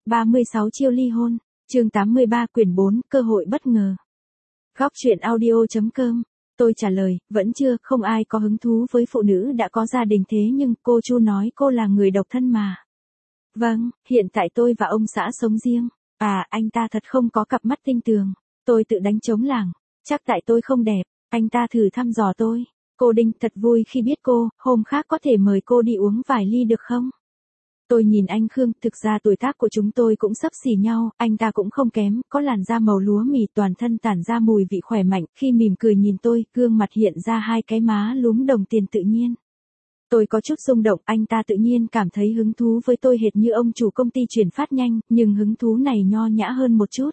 36 chiêu ly hôn, chương 83 quyển 4, cơ hội bất ngờ. Góc truyện audio.com, tôi trả lời, vẫn chưa, không ai có hứng thú với phụ nữ đã có gia đình thế nhưng cô Chu nói cô là người độc thân mà. Vâng, hiện tại tôi và ông xã sống riêng. À, anh ta thật không có cặp mắt tinh tường. Tôi tự đánh trống lảng. Chắc tại tôi không đẹp. Anh ta thử thăm dò tôi. Cô Đinh thật vui khi biết cô, hôm khác có thể mời cô đi uống vài ly được không? Tôi nhìn anh Khương, thực ra tuổi tác của chúng tôi cũng xấp xỉ nhau, anh ta cũng không kém, có làn da màu lúa mì, toàn thân tản ra mùi vị khỏe mạnh, khi mỉm cười nhìn tôi, gương mặt hiện ra hai cái má lúm đồng tiền tự nhiên. Tôi có chút rung động, anh ta tự nhiên cảm thấy hứng thú với tôi hệt như ông chủ công ty chuyển phát nhanh, nhưng hứng thú này nho nhã hơn một chút.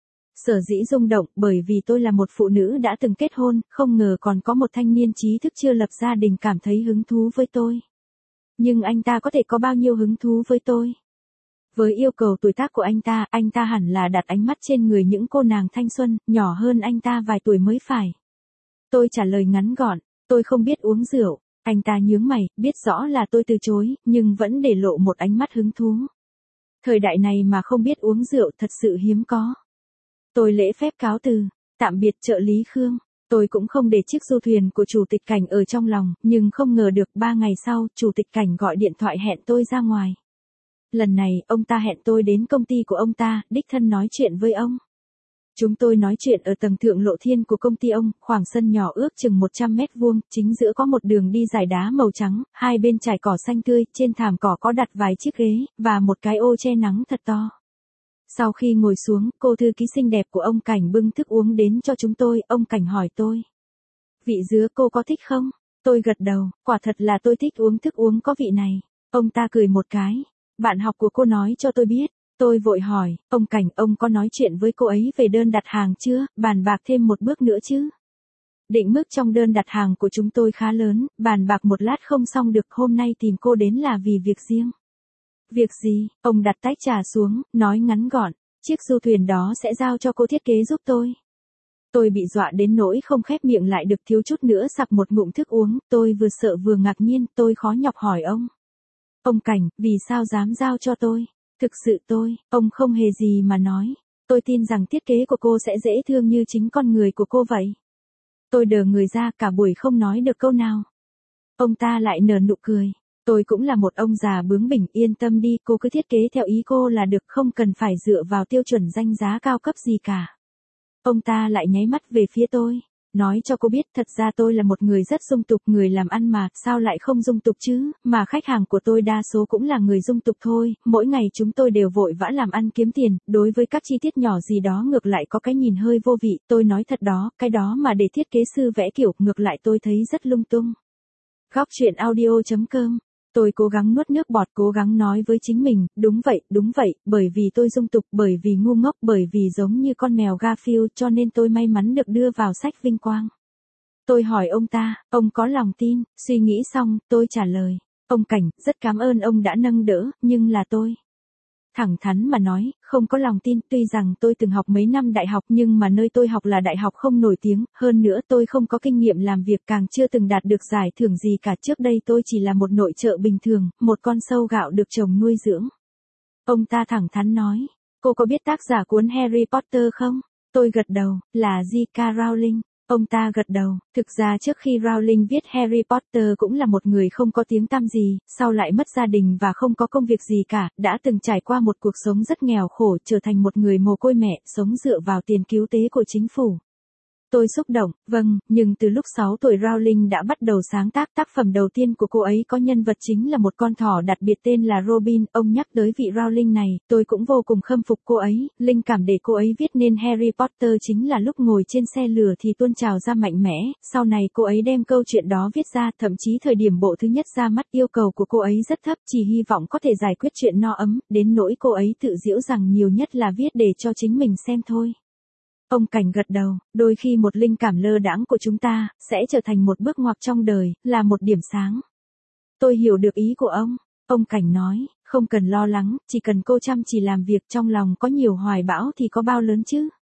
Sở dĩ rung động bởi vì tôi là một phụ nữ đã từng kết hôn, không ngờ còn có một thanh niên trí thức chưa lập gia đình cảm thấy hứng thú với tôi. Nhưng anh ta có thể có bao nhiêu hứng thú với tôi? Với yêu cầu tuổi tác của anh ta hẳn là đặt ánh mắt trên người những cô nàng thanh xuân, nhỏ hơn anh ta vài tuổi mới phải. Tôi trả lời ngắn gọn, tôi không biết uống rượu. Anh ta nhướng mày, biết rõ là tôi từ chối, nhưng vẫn để lộ một ánh mắt hứng thú. Thời đại này mà không biết uống rượu thật sự hiếm có. Tôi lễ phép cáo từ, tạm biệt trợ lý Khương. Tôi cũng không để chiếc du thuyền của chủ tịch Cảnh ở trong lòng, nhưng không ngờ được 3 ngày sau, chủ tịch Cảnh gọi điện thoại hẹn tôi ra ngoài. Lần này, ông ta hẹn tôi đến công ty của ông ta, đích thân nói chuyện với ông. Chúng tôi nói chuyện ở tầng thượng lộ thiên của công ty ông, khoảng sân nhỏ ước chừng 100 mét vuông, chính giữa có một đường đi dài đá màu trắng, hai bên trải cỏ xanh tươi, trên thảm cỏ có đặt vài chiếc ghế, và một cái ô che nắng thật to. Sau khi ngồi xuống, cô thư ký xinh đẹp của ông Cảnh bưng thức uống đến cho chúng tôi, ông Cảnh hỏi tôi. Vị dứa cô có thích không? Tôi gật đầu, quả thật là tôi thích uống thức uống có vị này. Ông ta cười một cái. Bạn học của cô nói cho tôi biết. Tôi vội hỏi, ông Cảnh, ông có nói chuyện với cô ấy về đơn đặt hàng chưa, bàn bạc thêm một bước nữa chứ? Định mức trong đơn đặt hàng của chúng tôi khá lớn, bàn bạc một lát không xong được, hôm nay tìm cô đến là vì việc riêng. Việc gì? Ông đặt tách trà xuống, nói ngắn gọn, chiếc du thuyền đó sẽ giao cho cô thiết kế giúp tôi. Tôi bị dọa đến nỗi không khép miệng lại được, thiếu chút nữa sặc một ngụm thức uống, tôi vừa sợ vừa ngạc nhiên, tôi khó nhọc hỏi ông. Ông Cảnh, vì sao dám giao cho tôi? Thực sự ông không hề gì mà nói. Tôi tin rằng thiết kế của cô sẽ dễ thương như chính con người của cô vậy. Tôi đờ người ra cả buổi không nói được câu nào. Ông ta lại nở nụ cười. Tôi cũng là một ông già bướng bỉnh, yên tâm đi, cô cứ thiết kế theo ý cô là được, không cần phải dựa vào tiêu chuẩn danh giá cao cấp gì cả. Ông ta lại nháy mắt về phía tôi. Nói cho cô biết, thật ra tôi là một người rất dung tục, người làm ăn mà, sao lại không dung tục chứ, mà khách hàng của tôi đa số cũng là người dung tục thôi, mỗi ngày chúng tôi đều vội vã làm ăn kiếm tiền, đối với các chi tiết nhỏ gì đó ngược lại có cái nhìn hơi vô vị, tôi nói thật đó, cái đó mà để thiết kế sư vẽ kiểu, ngược lại tôi thấy rất lung tung. Góc truyện audio.com. Tôi cố gắng nuốt nước bọt, cố gắng nói với chính mình, đúng vậy, bởi vì tôi dung tục, bởi vì ngu ngốc, bởi vì giống như con mèo Garfield cho nên tôi may mắn được đưa vào sách vinh quang. Tôi hỏi ông ta, ông có lòng tin, suy nghĩ xong, tôi trả lời, ông Cảnh, rất cảm ơn ông đã nâng đỡ, nhưng là tôi. Thẳng thắn mà nói, không có lòng tin, tuy rằng tôi từng học mấy năm đại học nhưng mà nơi tôi học là đại học không nổi tiếng, hơn nữa tôi không có kinh nghiệm làm việc, càng chưa từng đạt được giải thưởng gì cả, trước đây tôi chỉ là một nội trợ bình thường, một con sâu gạo được chồng nuôi dưỡng. Ông ta thẳng thắn nói, cô có biết tác giả cuốn Harry Potter không? Tôi gật đầu, là J.K. Rowling. Ông ta gật đầu, thực ra trước khi Rowling viết Harry Potter cũng là một người không có tiếng tăm gì, sau lại mất gia đình và không có công việc gì cả, đã từng trải qua một cuộc sống rất nghèo khổ, trở thành một người mồ côi mẹ, sống dựa vào tiền cứu tế của chính phủ. Tôi xúc động, vâng, nhưng từ lúc 6 tuổi Rowling đã bắt đầu sáng tác, tác phẩm đầu tiên của cô ấy có nhân vật chính là một con thỏ đặc biệt tên là Robin, ông nhắc tới vị Rowling này, tôi cũng vô cùng khâm phục cô ấy, linh cảm để cô ấy viết nên Harry Potter chính là lúc ngồi trên xe lửa thì tuôn trào ra mạnh mẽ, sau này cô ấy đem câu chuyện đó viết ra, thậm chí thời điểm bộ thứ nhất ra mắt yêu cầu của cô ấy rất thấp, chỉ hy vọng có thể giải quyết chuyện no ấm, đến nỗi cô ấy tự giễu rằng nhiều nhất là viết để cho chính mình xem thôi. Ông Cảnh gật đầu, đôi khi một linh cảm lơ đãng của chúng ta, sẽ trở thành một bước ngoặt trong đời, là một điểm sáng. Tôi hiểu được ý của ông Cảnh nói, không cần lo lắng, chỉ cần cô chăm chỉ làm việc, trong lòng có nhiều hoài bão thì có bao lớn chứ.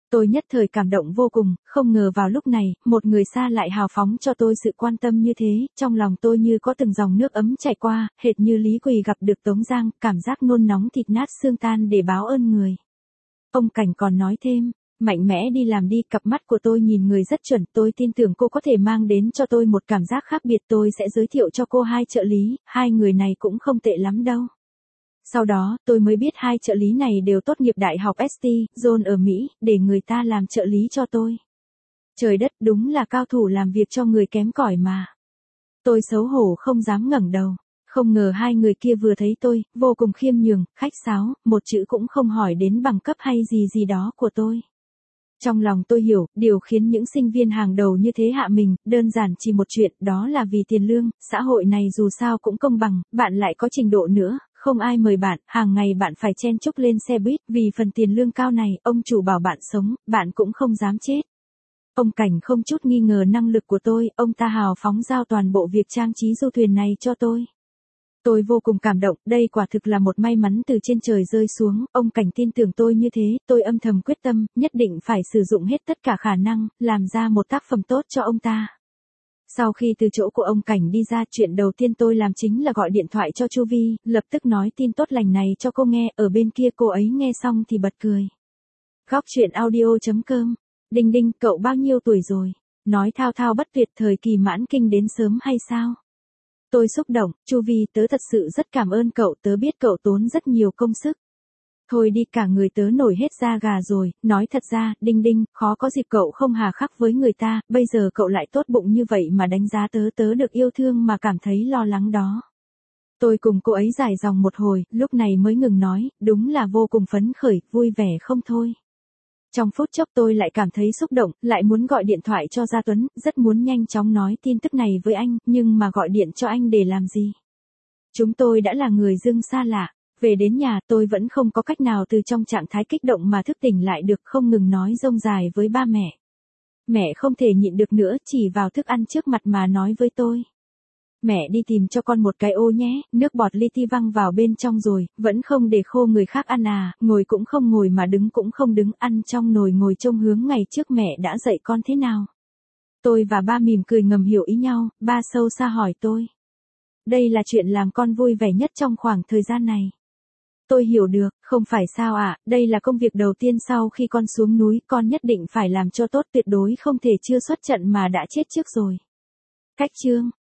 Tôi nhất thời cảm động vô cùng, không ngờ vào lúc này, một người xa lại hào phóng cho tôi sự quan tâm như thế, trong lòng tôi như có từng dòng nước ấm chảy qua, hệt như Lý Quỳ gặp được Tống Giang, cảm giác nôn nóng thịt nát xương tan để báo ơn người. Ông Cảnh còn nói thêm, mạnh mẽ đi làm đi, cặp mắt của tôi nhìn người rất chuẩn, tôi tin tưởng cô có thể mang đến cho tôi một cảm giác khác biệt, tôi sẽ giới thiệu cho cô 2 trợ lý, 2 người này cũng không tệ lắm đâu. Sau đó, tôi mới biết 2 trợ lý này đều tốt nghiệp đại học ST, John ở Mỹ, để người ta làm trợ lý cho tôi. Trời đất, đúng là cao thủ làm việc cho người kém cỏi mà. Tôi xấu hổ không dám ngẩng đầu. Không ngờ 2 người kia vừa thấy tôi, vô cùng khiêm nhường, khách sáo, một chữ cũng không hỏi đến bằng cấp hay gì đó của tôi. Trong lòng tôi hiểu, điều khiến những sinh viên hàng đầu như thế hạ mình, đơn giản chỉ một chuyện, đó là vì tiền lương, xã hội này dù sao cũng công bằng, bạn lại có trình độ nữa, không ai mời bạn, hàng ngày bạn phải chen chúc lên xe buýt, vì phần tiền lương cao này, ông chủ bảo bạn sống, bạn cũng không dám chết. Ông Cảnh không chút nghi ngờ năng lực của tôi, ông ta hào phóng giao toàn bộ việc trang trí du thuyền này cho tôi. Tôi vô cùng cảm động, đây quả thực là một may mắn từ trên trời rơi xuống, ông Cảnh tin tưởng tôi như thế, tôi âm thầm quyết tâm, nhất định phải sử dụng hết tất cả khả năng, làm ra một tác phẩm tốt cho ông ta. Sau khi từ chỗ của ông Cảnh đi ra, chuyện đầu tiên tôi làm chính là gọi điện thoại cho Chu Vi, lập tức nói tin tốt lành này cho cô nghe, ở bên kia cô ấy nghe xong thì bật cười. Góc truyện audio.com. Đinh Đinh, cậu bao nhiêu tuổi rồi? Nói thao thao bất tuyệt, thời kỳ mãn kinh đến sớm hay sao? Tôi xúc động, Chu Vi, tớ thật sự rất cảm ơn cậu, tớ biết cậu tốn rất nhiều công sức. Thôi đi, cả người tớ nổi hết da gà rồi, nói thật ra, Đinh Đinh, khó có dịp cậu không hà khắc với người ta, bây giờ cậu lại tốt bụng như vậy mà đánh giá tớ, tớ được yêu thương mà cảm thấy lo lắng đó. Tôi cùng cô ấy dài dòng một hồi, lúc này mới ngừng nói, đúng là vô cùng phấn khởi, vui vẻ không thôi. Trong phút chốc tôi lại cảm thấy xúc động, lại muốn gọi điện thoại cho Gia Tuấn, rất muốn nhanh chóng nói tin tức này với anh, nhưng mà gọi điện cho anh để làm gì? Chúng tôi đã là người dưng xa lạ. Về đến nhà tôi vẫn không có cách nào từ trong trạng thái kích động mà thức tỉnh lại được, không ngừng nói rông dài với ba mẹ. Mẹ không thể nhịn được nữa, chỉ vào thức ăn trước mặt mà nói với tôi. Mẹ đi tìm cho con một cái ô nhé, nước bọt li ti văng vào bên trong rồi, vẫn không để khô người khác ăn à, ngồi cũng không ngồi mà đứng cũng không đứng, ăn trong nồi ngồi trông hướng ngày trước mẹ đã dạy con thế nào. Tôi và ba mỉm cười ngầm hiểu ý nhau, ba sâu xa hỏi tôi. Đây là chuyện làm con vui vẻ nhất trong khoảng thời gian này. Tôi hiểu được, không phải sao ạ, đây là công việc đầu tiên sau khi con xuống núi, con nhất định phải làm cho tốt, tuyệt đối không thể chưa xuất trận mà đã chết trước rồi. Cách chương